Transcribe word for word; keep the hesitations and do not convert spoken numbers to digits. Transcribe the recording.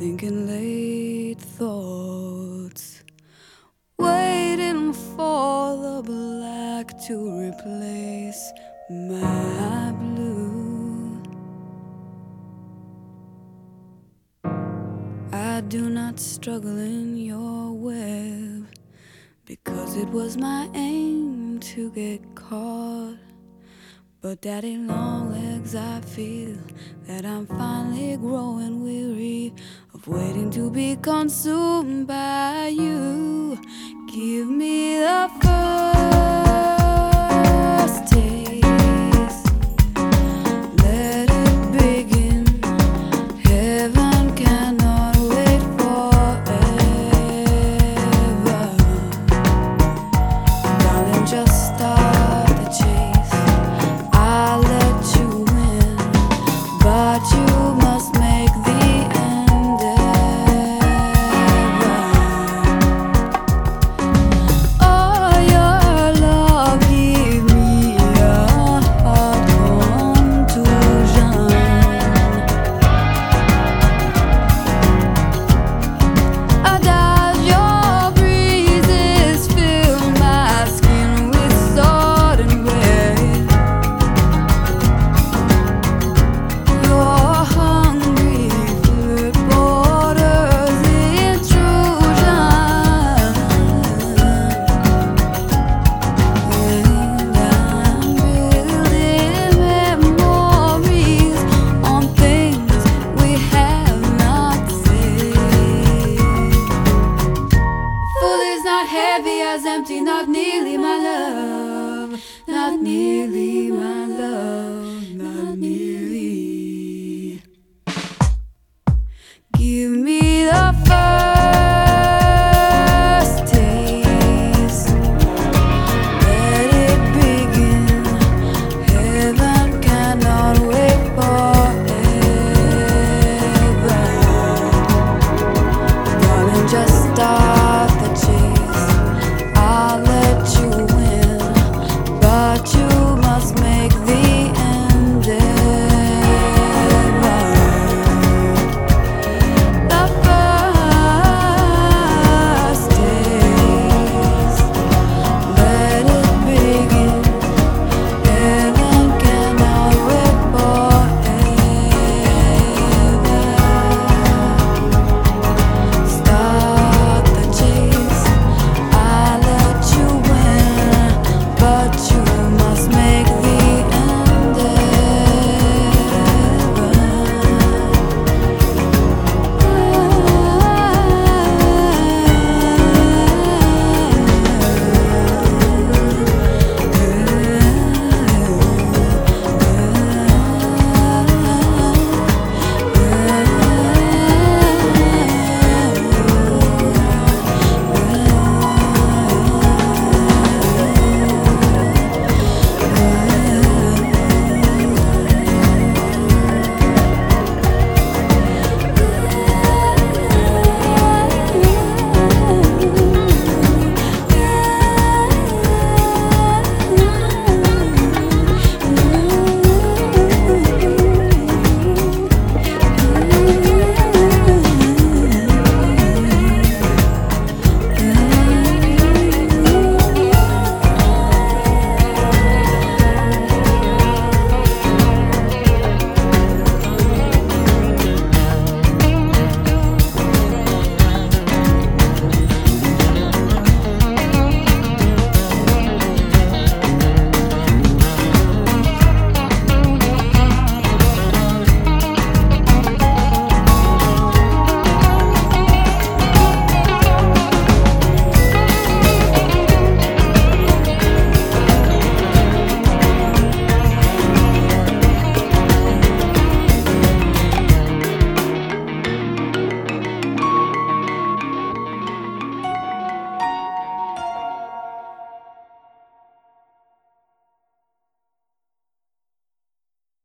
thinking late thoughts, waiting for the black to replace my blue. I do not struggle in your web, because it was my aim to get caught. But daddy long legs, I feel that I'm finally growing weary of waiting to be consumed by you. Give me the first taste, let it begin. Heaven cannot wait forever. Darling, just start the chase. I'll let you win, but you must make the endeavor. Oh, your love give me a heart contusion. Does your breezes fill my skin with sudden red? Your hungry flirt borders intrusion, and I'm building memories on things we have not said. Full is not heavy as empty, not nearly my love, not nearly my love, not nearly. Give me the first taste, let it begin. Heaven cannot wait forever. Darling, just start the chase. I'll let you win, but you must make